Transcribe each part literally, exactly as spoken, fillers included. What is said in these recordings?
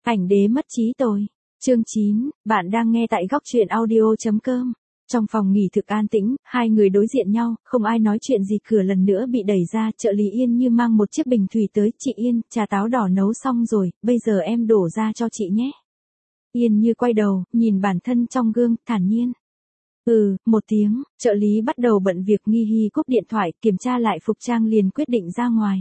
Ảnh đế mất trí tôi. Chương chín, bạn đang nghe tại góc truyện audio chấm com. Trong phòng nghỉ thực an tĩnh, hai người đối diện nhau, không ai nói chuyện gì, cửa lần nữa bị đẩy ra, trợ lý Yên Như mang một chiếc bình thủy tới, chị Yên, trà táo đỏ nấu xong rồi, bây giờ em đổ ra cho chị nhé. Yên Như quay đầu, nhìn bản thân trong gương, thản nhiên. Ừ, một tiếng, trợ lý bắt đầu bận việc. Nghi Hi cúp điện thoại, kiểm tra lại phục trang liền quyết định ra ngoài.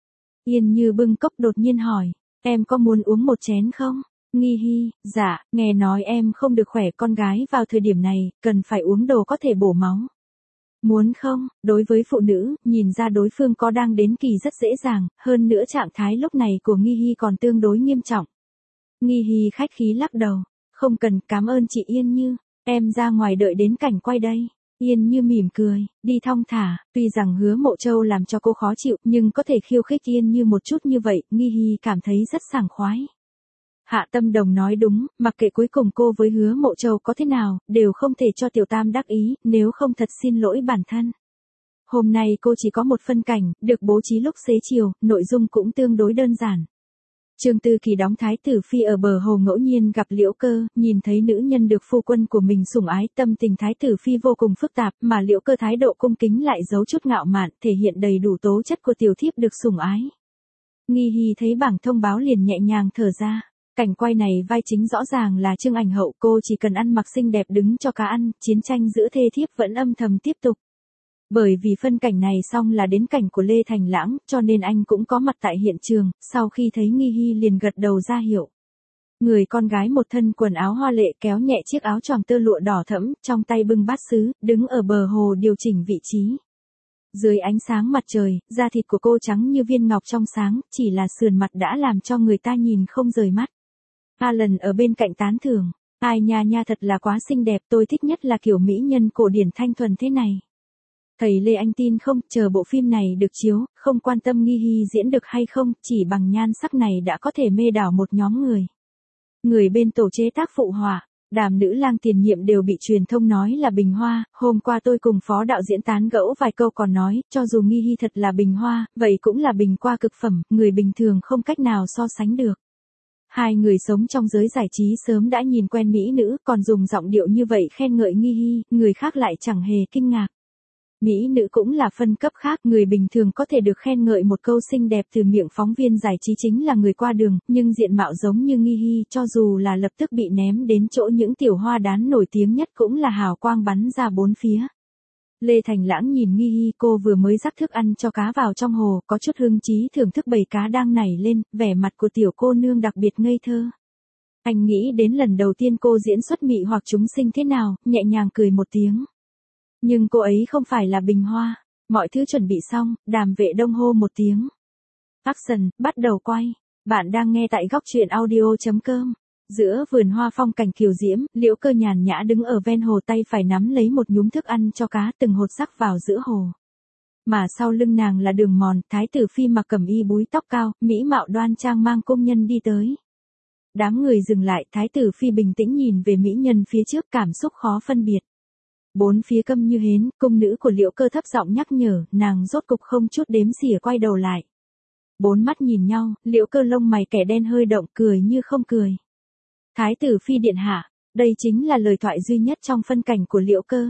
Yên Như bưng cốc đột nhiên hỏi, em có muốn uống một chén không? Nghi Hi, dạ, nghe nói em không được khỏe, con gái vào thời điểm này, cần phải uống đồ có thể bổ máu. Muốn không? Đối với phụ nữ, nhìn ra đối phương có đang đến kỳ rất dễ dàng, hơn nữa trạng thái lúc này của Nghi Hi còn tương đối nghiêm trọng. Nghi Hi khách khí lắc đầu, không cần, cảm ơn chị Yên Như, em ra ngoài đợi đến cảnh quay đây. Yên Như mỉm cười, đi thong thả, tuy rằng Hứa Mộ Châu làm cho cô khó chịu, nhưng có thể khiêu khích Yên Như một chút như vậy, Nghi Hi cảm thấy rất sảng khoái. Hạ Tâm Đồng nói đúng, mặc kệ cuối cùng cô với Hứa Mộ Châu có thế nào, đều không thể cho Tiểu Tam đắc ý, nếu không thật xin lỗi bản thân. Hôm nay cô chỉ có một phân cảnh, được bố trí lúc xế chiều, nội dung cũng tương đối đơn giản. Trương Tư Kỳ đóng Thái tử Phi ở bờ hồ ngẫu nhiên gặp Liễu Cơ, nhìn thấy nữ nhân được phu quân của mình sủng ái, tâm tình Thái tử Phi vô cùng phức tạp, mà Liễu Cơ thái độ cung kính lại giấu chút ngạo mạn, thể hiện đầy đủ tố chất của tiểu thiếp được sủng ái. Nghi Hi thấy bảng thông báo liền nhẹ nhàng thở ra. Cảnh quay này vai chính rõ ràng là Trương Ảnh Hậu, cô chỉ cần ăn mặc xinh đẹp đứng cho cá ăn, chiến tranh giữa thê thiếp vẫn âm thầm tiếp tục. Bởi vì phân cảnh này xong là đến cảnh của Lê Thành Lãng, cho nên anh cũng có mặt tại hiện trường, sau khi thấy Nghi Hi liền gật đầu ra hiệu. Người con gái một thân quần áo hoa lệ kéo nhẹ chiếc áo choàng tơ lụa đỏ thẫm, trong tay bưng bát sứ, đứng ở bờ hồ điều chỉnh vị trí. Dưới ánh sáng mặt trời, da thịt của cô trắng như viên ngọc trong sáng, chỉ là sườn mặt đã làm cho người ta nhìn không rời mắt. Alan ở bên cạnh tán thưởng, ai nha nha thật là quá xinh đẹp, tôi thích nhất là kiểu mỹ nhân cổ điển thanh thuần thế này. Thầy Lê anh tin không, chờ bộ phim này được chiếu, không quan tâm Nghi Hi diễn được hay không, chỉ bằng nhan sắc này đã có thể mê đảo một nhóm người. Người bên tổ chế tác phụ họa, Đàm nữ lang tiền nhiệm đều bị truyền thông nói là bình hoa, hôm qua tôi cùng phó đạo diễn tán gẫu vài câu còn nói, cho dù Nghi Hi thật là bình hoa, vậy cũng là bình qua cực phẩm, người bình thường không cách nào so sánh được. Hai người sống trong giới giải trí sớm đã nhìn quen mỹ nữ, còn dùng giọng điệu như vậy khen ngợi Nghi Hi, người khác lại chẳng hề kinh ngạc. Mỹ nữ cũng là phân cấp khác, người bình thường có thể được khen ngợi một câu xinh đẹp từ miệng phóng viên giải trí chính là người qua đường, nhưng diện mạo giống như Nghi Hi, cho dù là lập tức bị ném đến chỗ những tiểu hoa đán nổi tiếng nhất cũng là hào quang bắn ra bốn phía. Lê Thành Lãng nhìn Nghi Hi, cô vừa mới rắc thức ăn cho cá vào trong hồ, có chút hứng chí thưởng thức bầy cá đang nảy lên, vẻ mặt của tiểu cô nương đặc biệt ngây thơ. Anh nghĩ đến lần đầu tiên cô diễn xuất mị hoặc chúng sinh thế nào, nhẹ nhàng cười một tiếng. Nhưng cô ấy không phải là bình hoa. Mọi thứ chuẩn bị xong, Đàm Vệ Đông hô một tiếng. Action, bắt đầu quay. Bạn đang nghe tại góc truyện audio chấm com. Giữa vườn hoa phong cảnh kiều diễm, Liễu Cơ nhàn nhã đứng ở ven hồ, tay phải nắm lấy một nhúm thức ăn cho cá, từng hột sắc vào giữa hồ. Mà sau lưng nàng là Đường Mòn, Thái tử Phi mặc cẩm y búi tóc cao, mỹ mạo đoan trang mang công nhân đi tới. Đám người dừng lại, Thái tử Phi bình tĩnh nhìn về mỹ nhân phía trước, cảm xúc khó phân biệt. Bốn phía câm như hến, cung nữ của Liễu Cơ thấp giọng nhắc nhở, nàng rốt cục không chút đếm xỉa quay đầu lại. Bốn mắt nhìn nhau, Liễu Cơ lông mày kẻ đen hơi động, cười như không cười. Thái tử Phi điện hạ, đây chính là lời thoại duy nhất trong phân cảnh của Liễu Cơ.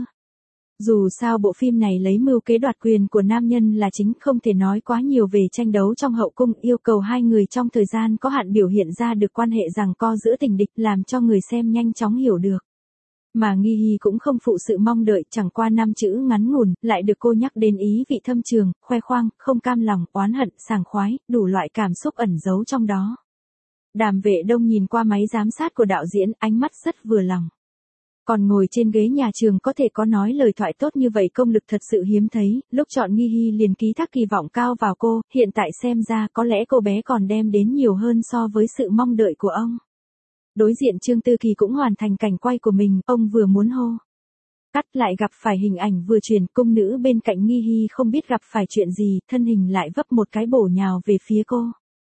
Dù sao bộ phim này lấy mưu kế đoạt quyền của nam nhân là chính, không thể nói quá nhiều về tranh đấu trong hậu cung, yêu cầu hai người trong thời gian có hạn biểu hiện ra được quan hệ giằng co giữa tình địch, làm cho người xem nhanh chóng hiểu được. Mà Nghi Hi cũng không phụ sự mong đợi, chẳng qua năm chữ ngắn ngủn, lại được cô nhắc đến ý vị thâm trường, khoe khoang, không cam lòng, oán hận, sảng khoái, đủ loại cảm xúc ẩn giấu trong đó. Đàm Vệ Đông nhìn qua máy giám sát của đạo diễn, ánh mắt rất vừa lòng. Còn ngồi trên ghế nhà trường có thể có nói lời thoại tốt như vậy công lực thật sự hiếm thấy, lúc chọn Nghi Hi liền ký thác kỳ vọng cao vào cô, hiện tại xem ra có lẽ cô bé còn đem đến nhiều hơn so với sự mong đợi của ông. Đối diện Trương Tư Kỳ cũng hoàn thành cảnh quay của mình, ông vừa muốn hô. Cắt lại gặp phải hình ảnh vừa truyền, cung nữ bên cạnh Nghi Hi không biết gặp phải chuyện gì, thân hình lại vấp một cái bổ nhào về phía cô.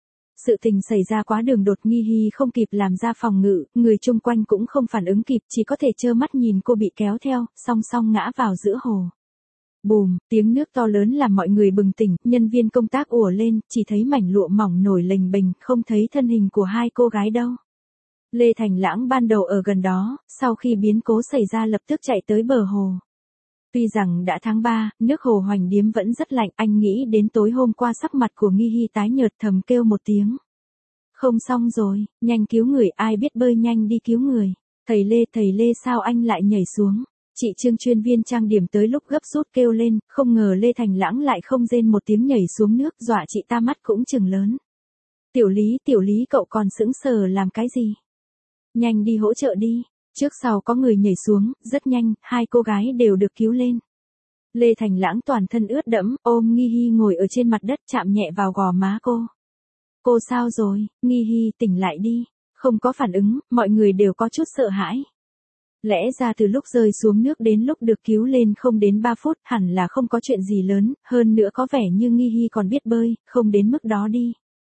Sự tình xảy ra quá đường đột, Nghi Hi không kịp làm ra phòng ngự, người chung quanh cũng không phản ứng kịp, chỉ có thể trơ mắt nhìn cô bị kéo theo, song song ngã vào giữa hồ. Bùm, tiếng nước to lớn làm mọi người bừng tỉnh, nhân viên công tác ùa lên, chỉ thấy mảnh lụa mỏng nổi lềnh bềnh, không thấy thân hình của hai cô gái đâu. Lê Thành Lãng ban đầu ở gần đó, sau khi biến cố xảy ra lập tức chạy tới bờ hồ. Tuy rằng đã tháng ba, nước hồ Hoành Điếm vẫn rất lạnh, anh nghĩ đến tối hôm qua sắc mặt của Nghi Hy tái nhợt thầm kêu một tiếng. Không xong rồi, nhanh cứu người, ai biết bơi nhanh đi cứu người. Thầy Lê, thầy Lê sao anh lại nhảy xuống? Chị Trương chuyên viên trang điểm tới lúc gấp rút kêu lên, không ngờ Lê Thành Lãng lại không rên một tiếng nhảy xuống nước, dọa chị ta mắt cũng trừng lớn. Tiểu Lý, Tiểu Lý cậu còn sững sờ làm cái gì? Nhanh đi hỗ trợ đi. Trước sau có người nhảy xuống, rất nhanh, hai cô gái đều được cứu lên. Lê Thành Lãng toàn thân ướt đẫm, ôm Nghi Hy ngồi ở trên mặt đất chạm nhẹ vào gò má cô. Cô sao rồi, Nghi Hy tỉnh lại đi. Không có phản ứng, mọi người đều có chút sợ hãi. Lẽ ra từ lúc rơi xuống nước đến lúc được cứu lên không đến ba phút, hẳn là không có chuyện gì lớn, hơn nữa có vẻ như Nghi Hy còn biết bơi, không đến mức đó đi.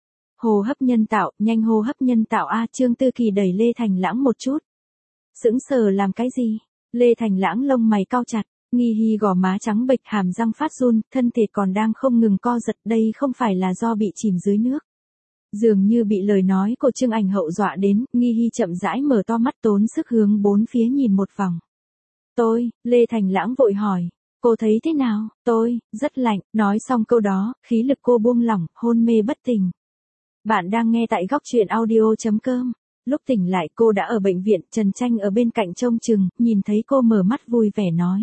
Hô hấp nhân tạo, nhanh hô hấp nhân tạo a. Trương Tư Kỳ đẩy Lê Thành Lãng một chút. Sững sờ làm cái gì? Lê Thành Lãng lông mày cau chặt, Nghi Hy gò má trắng bệch hàm răng phát run, thân thể còn đang không ngừng co giật, đây không phải là do bị chìm dưới nước. Dường như bị lời nói của Trương Ảnh Hậu dọa đến, Nghi Hy chậm rãi mở to mắt tốn sức hướng bốn phía nhìn một vòng. Tôi, Lê Thành Lãng vội hỏi, cô thấy thế nào? Tôi, rất lạnh, nói xong câu đó, khí lực cô buông lỏng, hôn mê bất tỉnh. Bạn đang nghe tại góc truyện audio chấm com. Lúc tỉnh lại cô đã ở bệnh viện, Trần Tranh ở bên cạnh trông chừng, nhìn thấy cô mở mắt vui vẻ nói.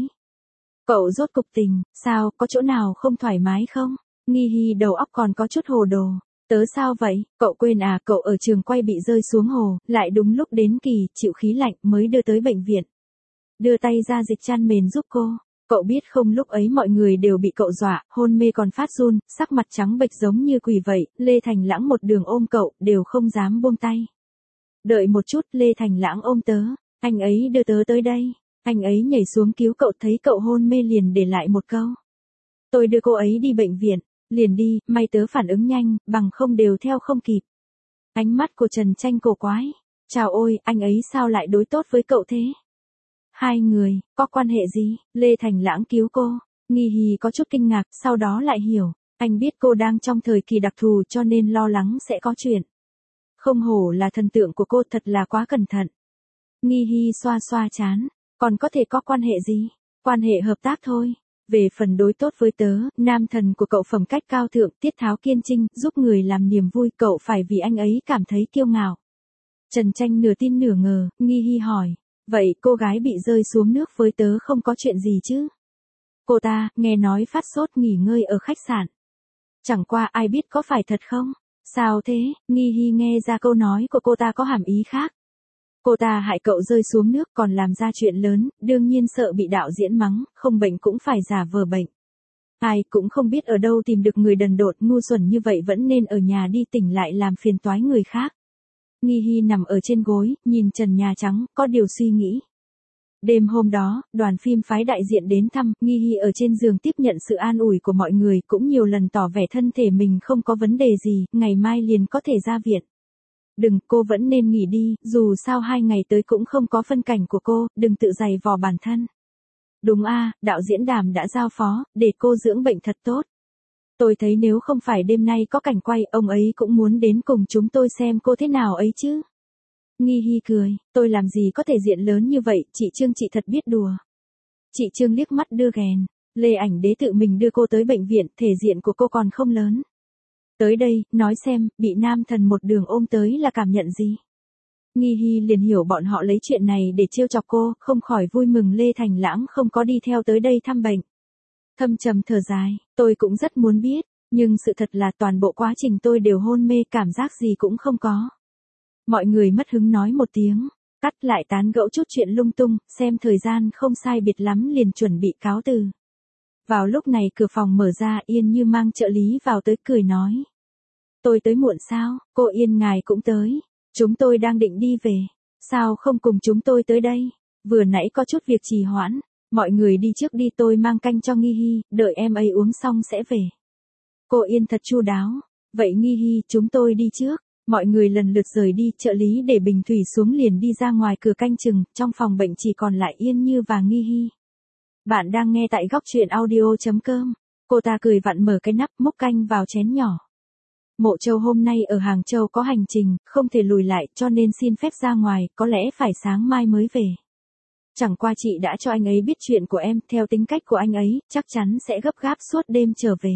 Cậu rốt cục tỉnh, sao, có chỗ nào không thoải mái không? Nghi Hy đầu óc còn có chút hồ đồ. Tớ sao vậy, cậu quên à, cậu ở trường quay bị rơi xuống hồ, lại đúng lúc đến kỳ, chịu khí lạnh mới đưa tới bệnh viện. Đưa tay ra dịch chăn mền giúp cô. Cậu biết không, lúc ấy mọi người đều bị cậu dọa, hôn mê còn phát run, sắc mặt trắng bệch giống như quỷ vậy, Lê Thành Lãng một đường ôm cậu, đều không dám buông tay. Đợi một chút, Lê Thành Lãng ôm tớ, anh ấy đưa tớ tới đây, anh ấy nhảy xuống cứu cậu, thấy cậu hôn mê liền để lại một câu. Tôi đưa cô ấy đi bệnh viện, liền đi, may tớ phản ứng nhanh, bằng không đều theo không kịp. Ánh mắt của Trần Tranh cổ quái, chào ôi, anh ấy sao lại đối tốt với cậu thế? Hai người, có quan hệ gì? Lê Thành Lãng cứu cô, Nghi Hy có chút kinh ngạc, sau đó lại hiểu, anh biết cô đang trong thời kỳ đặc thù cho nên lo lắng sẽ có chuyện. Không hổ là thần tượng của cô, thật là quá cẩn thận. Nghi Hy xoa xoa chán, còn có thể có quan hệ gì? Quan hệ hợp tác thôi. Về phần đối tốt với tớ, nam thần của cậu phẩm cách cao thượng, tiết tháo kiên trinh, giúp người làm niềm vui, cậu phải vì anh ấy cảm thấy kiêu ngạo. Trần Tranh nửa tin nửa ngờ, Nghi Hy hỏi, vậy cô gái bị rơi xuống nước với tớ không có chuyện gì chứ? Cô ta, nghe nói phát sốt nghỉ ngơi ở khách sạn. Chẳng qua ai biết có phải thật không? Sao thế? Nghi Hy nghe ra câu nói của cô ta có hàm ý khác. Cô ta hại cậu rơi xuống nước còn làm ra chuyện lớn, đương nhiên sợ bị đạo diễn mắng, không bệnh cũng phải giả vờ bệnh. Ai cũng không biết ở đâu tìm được người đần độn ngu xuẩn như vậy, vẫn nên ở nhà đi, tỉnh lại làm phiền toái người khác. Nghi Hy nằm ở trên gối, nhìn trần nhà trắng, có điều suy nghĩ. Đêm hôm đó, đoàn phim phái đại diện đến thăm, Nghi Hy ở trên giường tiếp nhận sự an ủi của mọi người, cũng nhiều lần tỏ vẻ thân thể mình không có vấn đề gì, ngày mai liền có thể ra viện. Đừng, cô vẫn nên nghỉ đi, dù sao hai ngày tới cũng không có phân cảnh của cô, đừng tự dày vò bản thân. Đúng a, đạo diễn Đàm đã giao phó, để cô dưỡng bệnh thật tốt. Tôi thấy nếu không phải đêm nay có cảnh quay, ông ấy cũng muốn đến cùng chúng tôi xem cô thế nào ấy chứ. Nghi Hy cười, tôi làm gì có thể diện lớn như vậy, chị Trương chị thật biết đùa. Chị Trương liếc mắt đưa ghèn, Lê Ảnh Đế tự mình đưa cô tới bệnh viện, thể diện của cô còn không lớn. Tới đây, nói xem, bị nam thần một đường ôm tới là cảm nhận gì? Nghi Hy liền hiểu bọn họ lấy chuyện này để trêu chọc cô, không khỏi vui mừng Lê Thành Lãng không có đi theo tới đây thăm bệnh. Thâm trầm thở dài, tôi cũng rất muốn biết, nhưng sự thật là toàn bộ quá trình tôi đều hôn mê, cảm giác gì cũng không có. Mọi người mất hứng nói một tiếng, cắt lại tán gẫu chút chuyện lung tung, xem thời gian không sai biệt lắm liền chuẩn bị cáo từ. Vào lúc này cửa phòng mở ra, Yên Như mang trợ lý vào tới cười nói. Tôi tới muộn sao, cô Yên ngài cũng tới. Chúng tôi đang định đi về. Sao không cùng chúng tôi tới đây? Vừa nãy có chút việc trì hoãn. Mọi người đi trước đi, tôi mang canh cho Nghi Hy, đợi em ấy uống xong sẽ về. Cô Yên thật chu đáo. Vậy Nghi Hy, chúng tôi đi trước. Mọi người lần lượt rời đi, trợ lý để bình thủy xuống liền đi ra ngoài cửa canh chừng, trong phòng bệnh chỉ còn lại Yên Như và Nghi Hy. Bạn đang nghe tại góc truyện audio chấm com. Cô ta cười vặn mở cái nắp, múc canh vào chén nhỏ. Mộ Châu hôm nay ở Hàng Châu có hành trình, không thể lùi lại cho nên xin phép ra ngoài, có lẽ phải sáng mai mới về. Chẳng qua chị đã cho anh ấy biết chuyện của em, theo tính cách của anh ấy, chắc chắn sẽ gấp gáp suốt đêm trở về.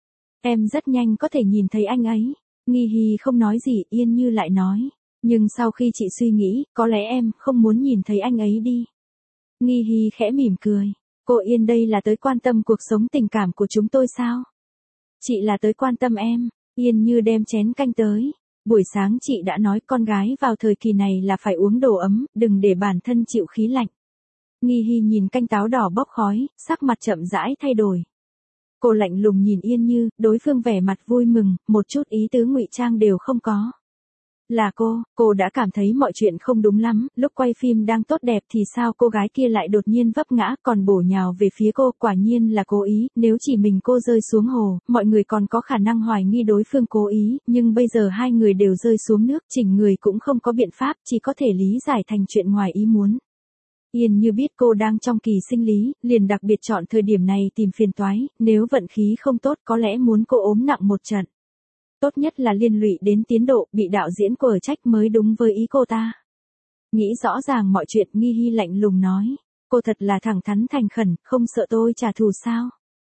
Em rất nhanh có thể nhìn thấy anh ấy. Nghi Hi không nói gì, Yên Như lại nói. Nhưng sau khi chị suy nghĩ, có lẽ em không muốn nhìn thấy anh ấy đi. Nghi Hi khẽ mỉm cười. Cô Yên đây là tới quan tâm cuộc sống tình cảm của chúng tôi sao? Chị là tới quan tâm em. Yên Như đem chén canh tới. Buổi sáng chị đã nói con gái vào thời kỳ này là phải uống đồ ấm, đừng để bản thân chịu khí lạnh. Nghi Hi nhìn canh táo đỏ bốc khói, sắc mặt chậm rãi thay đổi. Cô lạnh lùng nhìn Yên Như, đối phương vẻ mặt vui mừng, một chút ý tứ ngụy trang đều không có. Là cô, cô đã cảm thấy mọi chuyện không đúng lắm, lúc quay phim đang tốt đẹp thì sao cô gái kia lại đột nhiên vấp ngã còn bổ nhào về phía cô, quả nhiên là cố ý, nếu chỉ mình cô rơi xuống hồ, mọi người còn có khả năng hoài nghi đối phương cố ý, nhưng bây giờ hai người đều rơi xuống nước, chỉnh người cũng không có biện pháp, chỉ có thể lý giải thành chuyện ngoài ý muốn. Yên Như biết cô đang trong kỳ sinh lý, liền đặc biệt chọn thời điểm này tìm phiền toái, nếu vận khí không tốt có lẽ muốn cô ốm nặng một trận. Tốt nhất là liên lụy đến tiến độ, bị đạo diễn quở trách mới đúng với ý cô ta. Nghĩ rõ ràng mọi chuyện, Nghi Hi lạnh lùng nói. Cô thật là thẳng thắn thành khẩn, không sợ tôi trả thù sao?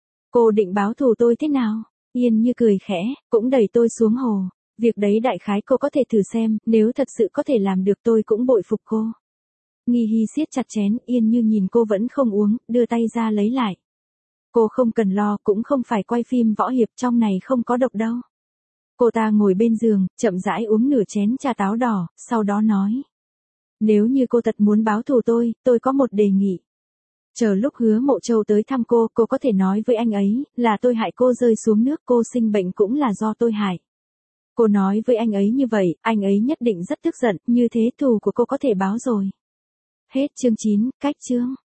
Cô định báo thù tôi thế nào? Yên Như cười khẽ, cũng đẩy tôi xuống hồ. Việc đấy đại khái cô có thể thử xem, nếu thật sự có thể làm được tôi cũng bội phục cô. Nghi Hi siết chặt chén, Yên Như nhìn cô vẫn không uống, đưa tay ra lấy lại. Cô không cần lo, cũng không phải quay phim võ hiệp, trong này không có độc đâu. Cô ta ngồi bên giường, chậm rãi uống nửa chén trà táo đỏ, sau đó nói. Nếu như cô thật muốn báo thù tôi, tôi có một đề nghị. Chờ lúc Hứa Mộ Châu tới thăm cô, cô có thể nói với anh ấy, là tôi hại cô rơi xuống nước, cô sinh bệnh cũng là do tôi hại. Cô nói với anh ấy như vậy, anh ấy nhất định rất tức giận, như thế thù của cô có thể báo rồi. Hết chương chín, cách chương.